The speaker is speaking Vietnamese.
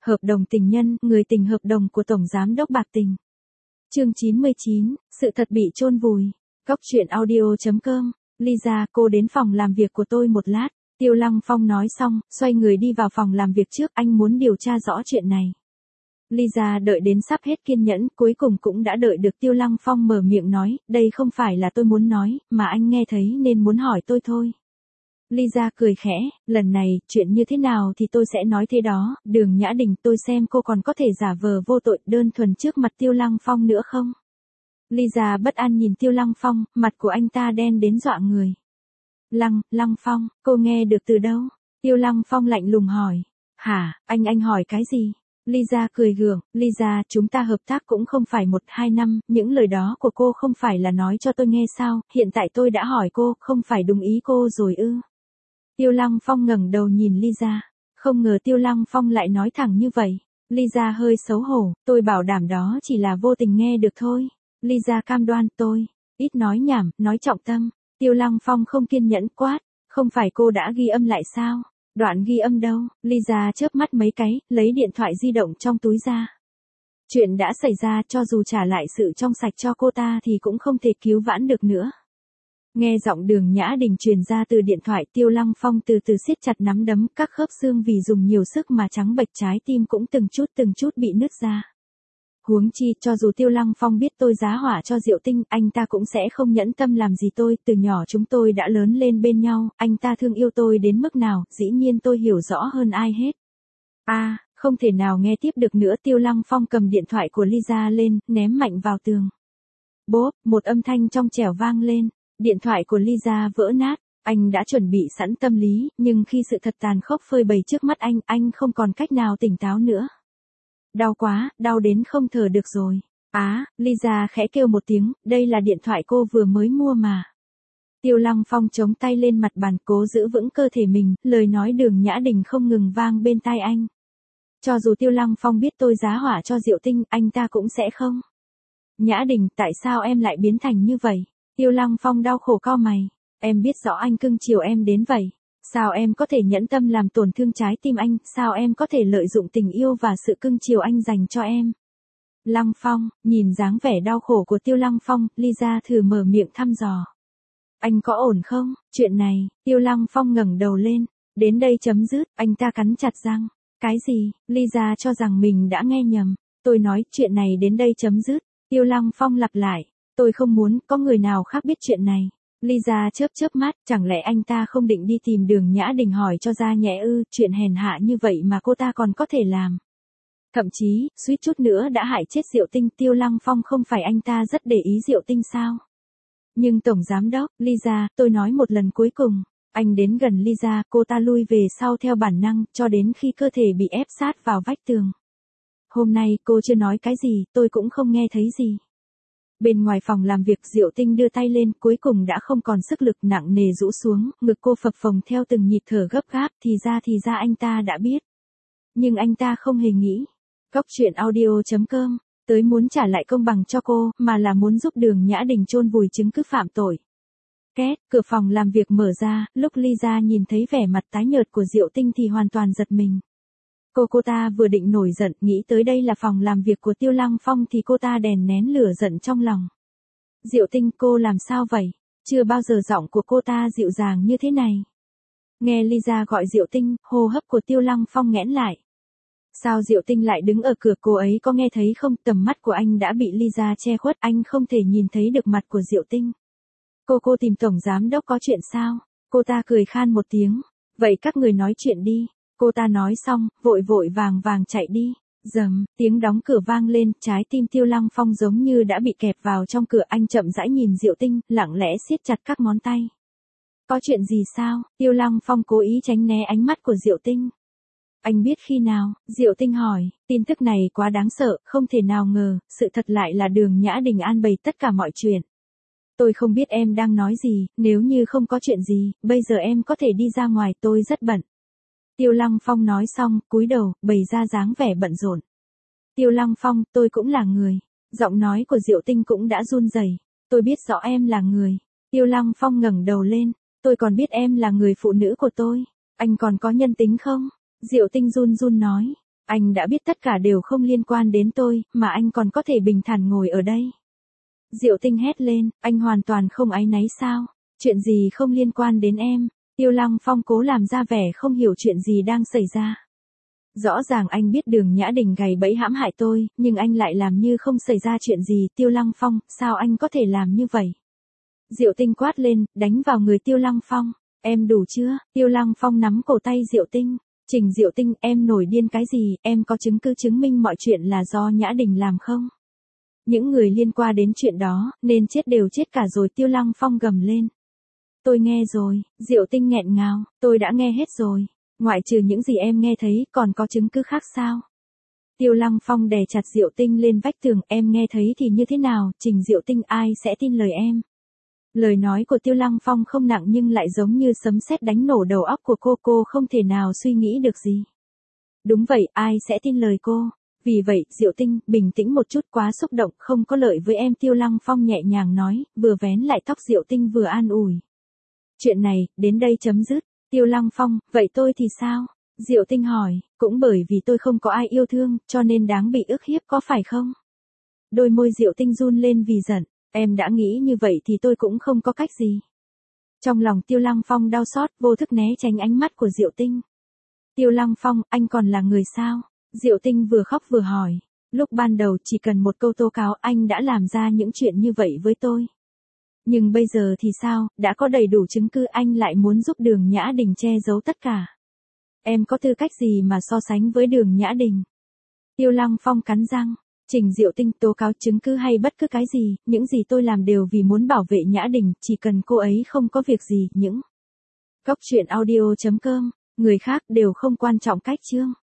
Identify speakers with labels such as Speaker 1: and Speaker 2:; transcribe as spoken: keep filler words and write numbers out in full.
Speaker 1: Hợp đồng tình nhân, người tình hợp đồng của Tổng Giám đốc bạc tình. Chương chín mươi chín, sự thật bị chôn vùi. Góc truyện audio chấm com. Lisa, cô đến phòng làm việc của tôi một lát. Tiêu Lăng Phong nói xong, xoay người đi vào phòng làm việc trước, anh muốn điều tra rõ chuyện này. Lisa đợi đến sắp hết kiên nhẫn, cuối cùng cũng đã đợi được Tiêu Lăng Phong mở miệng nói, đây không phải là tôi muốn nói, mà anh nghe thấy nên muốn hỏi tôi thôi. Lisa cười khẽ, lần này, chuyện như thế nào thì tôi sẽ nói thế đó, Đường Nhã Đình, tôi xem cô còn có thể giả vờ vô tội đơn thuần trước mặt Tiêu Lăng Phong nữa không? Lisa bất an nhìn Tiêu Lăng Phong, mặt của anh ta đen đến dọa người. Lăng, Lăng Phong, cô nghe được từ đâu? Tiêu Lăng Phong lạnh lùng hỏi. Hả, anh anh hỏi cái gì? Lisa cười gượng, Lisa, chúng ta hợp tác cũng không phải một hai năm, những lời đó của cô không phải là nói cho tôi nghe sao, hiện tại tôi đã hỏi cô, không phải đúng ý cô rồi ư? Tiêu Lăng Phong ngẩng đầu nhìn Lisa, không ngờ Tiêu Lăng Phong lại nói thẳng như vậy. Lisa hơi xấu hổ, tôi bảo đảm đó chỉ là vô tình nghe được thôi. Lisa cam đoan, tôi, ít nói nhảm, nói trọng tâm. Tiêu Lăng Phong không kiên nhẫn quát, không phải cô đã ghi âm lại sao? Đoạn ghi âm đâu? Lisa chớp mắt mấy cái, lấy điện thoại di động trong túi ra. Chuyện đã xảy ra, cho dù trả lại sự trong sạch cho cô ta thì cũng không thể cứu vãn được nữa. Nghe giọng Đường Nhã Đình truyền ra từ điện thoại, Tiêu Lăng Phong từ từ siết chặt nắm đấm, các khớp xương vì dùng nhiều sức mà trắng bệch, trái tim cũng từng chút từng chút bị nứt ra. Huống chi, cho dù Tiêu Lăng Phong biết tôi giá hỏa cho Diệu Tinh, anh ta cũng sẽ không nhẫn tâm làm gì tôi, từ nhỏ chúng tôi đã lớn lên bên nhau, anh ta thương yêu tôi đến mức nào, dĩ nhiên tôi hiểu rõ hơn ai hết. A, à, không thể nào nghe tiếp được nữa, Tiêu Lăng Phong cầm điện thoại của Lisa lên, ném mạnh vào tường. Bốp, một âm thanh trong trẻo vang lên, điện thoại của Lisa vỡ nát, anh đã chuẩn bị sẵn tâm lý, nhưng khi sự thật tàn khốc phơi bày trước mắt anh, anh không còn cách nào tỉnh táo nữa. Đau quá, đau đến không thở được rồi. Á, à, Lisa khẽ kêu một tiếng, đây là điện thoại cô vừa mới mua mà. Tiêu Lăng Phong chống tay lên mặt bàn, cố giữ vững cơ thể mình, lời nói Đường Nhã Đình không ngừng vang bên tai anh. Cho dù Tiêu Lăng Phong biết tôi giá hỏa cho Diệu Tinh, anh ta cũng sẽ không. Nhã Đình, tại sao em lại biến thành như vậy? Tiêu Lăng Phong đau khổ cau mày. Em biết rõ anh cưng chiều em đến vậy. Sao em có thể nhẫn tâm làm tổn thương trái tim anh, sao em có thể lợi dụng tình yêu và sự cưng chiều anh dành cho em? Lăng Phong, nhìn dáng vẻ đau khổ của Tiêu Lăng Phong, Lisa thử mở miệng thăm dò. Anh có ổn không? Chuyện này, Tiêu Lăng Phong ngẩng đầu lên, đến đây chấm dứt, anh ta cắn chặt răng. Cái gì? Lisa cho rằng mình đã nghe nhầm. Tôi nói, chuyện này đến đây chấm dứt. Tiêu Lăng Phong lặp lại, tôi không muốn có người nào khác biết chuyện này. Lisa chớp chớp mắt, chẳng lẽ anh ta không định đi tìm Đường Nhã Đình hỏi cho ra nhẽ ư, chuyện hèn hạ như vậy mà cô ta còn có thể làm. Thậm chí, suýt chút nữa đã hại chết Diệu Tinh, Tiêu Lăng Phong không phải anh ta rất để ý Diệu Tinh sao? Nhưng Tổng Giám đốc, Lisa, tôi nói một lần cuối cùng, anh đến gần Lisa, cô ta lui về sau theo bản năng, cho đến khi cơ thể bị ép sát vào vách tường. Hôm nay cô chưa nói cái gì, tôi cũng không nghe thấy gì. Bên ngoài phòng làm việc, Diệu Tinh đưa tay lên, cuối cùng đã không còn sức lực, nặng nề rũ xuống, ngực cô phập phồng theo từng nhịp thở gấp gáp, thì ra thì ra anh ta đã biết. Nhưng anh ta không hề nghĩ. Góc truyện audio chấm com, tới muốn trả lại công bằng cho cô, mà là muốn giúp Đường Nhã Đình chôn vùi chứng cứ phạm tội. Két, cửa phòng làm việc mở ra, lúc Lisa nhìn thấy vẻ mặt tái nhợt của Diệu Tinh thì hoàn toàn giật mình. Cô cô ta vừa định nổi giận, nghĩ tới đây là phòng làm việc của Tiêu Lăng Phong thì cô ta đèn nén lửa giận trong lòng. Diệu Tinh, cô làm sao vậy? Chưa bao giờ giọng của cô ta dịu dàng như thế này. Nghe Lisa gọi Diệu Tinh, hô hấp của Tiêu Lăng Phong nghẽn lại. Sao Diệu Tinh lại đứng ở cửa, cô ấy có nghe thấy không? Tầm mắt của anh đã bị Lisa che khuất, anh không thể nhìn thấy được mặt của Diệu Tinh. Cô cô tìm Tổng Giám đốc có chuyện sao? Cô ta cười khan một tiếng. Vậy các người nói chuyện đi. Cô ta nói xong, vội vội vàng vàng chạy đi. Dầm, tiếng đóng cửa vang lên, trái tim Tiêu Lăng Phong giống như đã bị kẹp vào trong cửa, anh chậm rãi nhìn Diệu Tinh, lặng lẽ siết chặt các ngón tay. Có chuyện gì sao? Tiêu Lăng Phong cố ý tránh né ánh mắt của Diệu Tinh. Anh biết khi nào? Diệu Tinh hỏi, tin tức này quá đáng sợ, không thể nào ngờ, sự thật lại là Đường Nhã Đình an bày tất cả mọi chuyện. Tôi không biết em đang nói gì, nếu như không có chuyện gì, bây giờ em có thể đi ra ngoài, tôi rất bận. Tiêu Lăng Phong nói xong, cúi đầu, bày ra dáng vẻ bận rộn. Tiêu Lăng Phong, tôi cũng là người. Giọng nói của Diệu Tinh cũng đã run rẩy. Tôi biết rõ em là người. Tiêu Lăng Phong ngẩng đầu lên. Tôi còn biết em là người phụ nữ của tôi. Anh còn có nhân tính không? Diệu Tinh run run nói. Anh đã biết tất cả đều không liên quan đến tôi, mà anh còn có thể bình thản ngồi ở đây. Diệu Tinh hét lên, anh hoàn toàn không áy náy sao? Chuyện gì không liên quan đến em? Tiêu Lăng Phong cố làm ra vẻ không hiểu chuyện gì đang xảy ra. Rõ ràng anh biết Đường Nhã Đình gài bẫy hãm hại tôi, nhưng anh lại làm như không xảy ra chuyện gì. Tiêu Lăng Phong, sao anh có thể làm như vậy? Diệu Tinh quát lên, đánh vào người Tiêu Lăng Phong. Em đủ chưa? Tiêu Lăng Phong nắm cổ tay Diệu Tinh. Trình Diệu Tinh, em nổi điên cái gì? Em có chứng cứ chứng minh mọi chuyện là do Nhã Đình làm không? Những người liên quan đến chuyện đó, nên chết đều chết cả rồi. Tiêu Lăng Phong gầm lên. Tôi nghe rồi. Diệu Tinh nghẹn ngào, tôi đã nghe hết rồi. Ngoại trừ những gì em nghe thấy, còn có chứng cứ khác sao? Tiêu Lăng Phong đè chặt Diệu Tinh lên vách tường, em nghe thấy thì như thế nào? Trình Diệu Tinh, ai sẽ tin lời em? Lời nói của Tiêu Lăng Phong không nặng nhưng lại giống như sấm sét đánh nổ đầu óc của cô, cô không thể nào suy nghĩ được gì. Đúng vậy, ai sẽ tin lời cô? Vì vậy, Diệu Tinh, bình tĩnh một chút, quá xúc động, không có lợi với em. Tiêu Lăng Phong nhẹ nhàng nói, vừa vén lại tóc Diệu Tinh vừa an ủi. Chuyện này, đến đây chấm dứt. Tiêu Lăng Phong, vậy tôi thì sao? Diệu Tinh hỏi, cũng bởi vì tôi không có ai yêu thương, cho nên đáng bị ức hiếp có phải không? Đôi môi Diệu Tinh run lên vì giận, em đã nghĩ như vậy thì tôi cũng không có cách gì. Trong lòng Tiêu Lăng Phong đau xót, vô thức né tránh ánh mắt của Diệu Tinh. Tiêu Lăng Phong, anh còn là người sao? Diệu Tinh vừa khóc vừa hỏi, lúc ban đầu chỉ cần một câu tố cáo anh đã làm ra những chuyện như vậy với tôi. Nhưng bây giờ thì sao, đã có đầy đủ chứng cứ anh lại muốn giúp Đường Nhã Đình che giấu tất cả. Em có tư cách gì mà so sánh với Đường Nhã Đình? Tiêu Lăng Phong cắn răng, Trình Diệu Tinh, tố cáo chứng cứ hay bất cứ cái gì, những gì tôi làm đều vì muốn bảo vệ Nhã Đình, chỉ cần cô ấy không có việc gì, những... Góc truyện audio chấm com, người khác đều không quan trọng cách chương.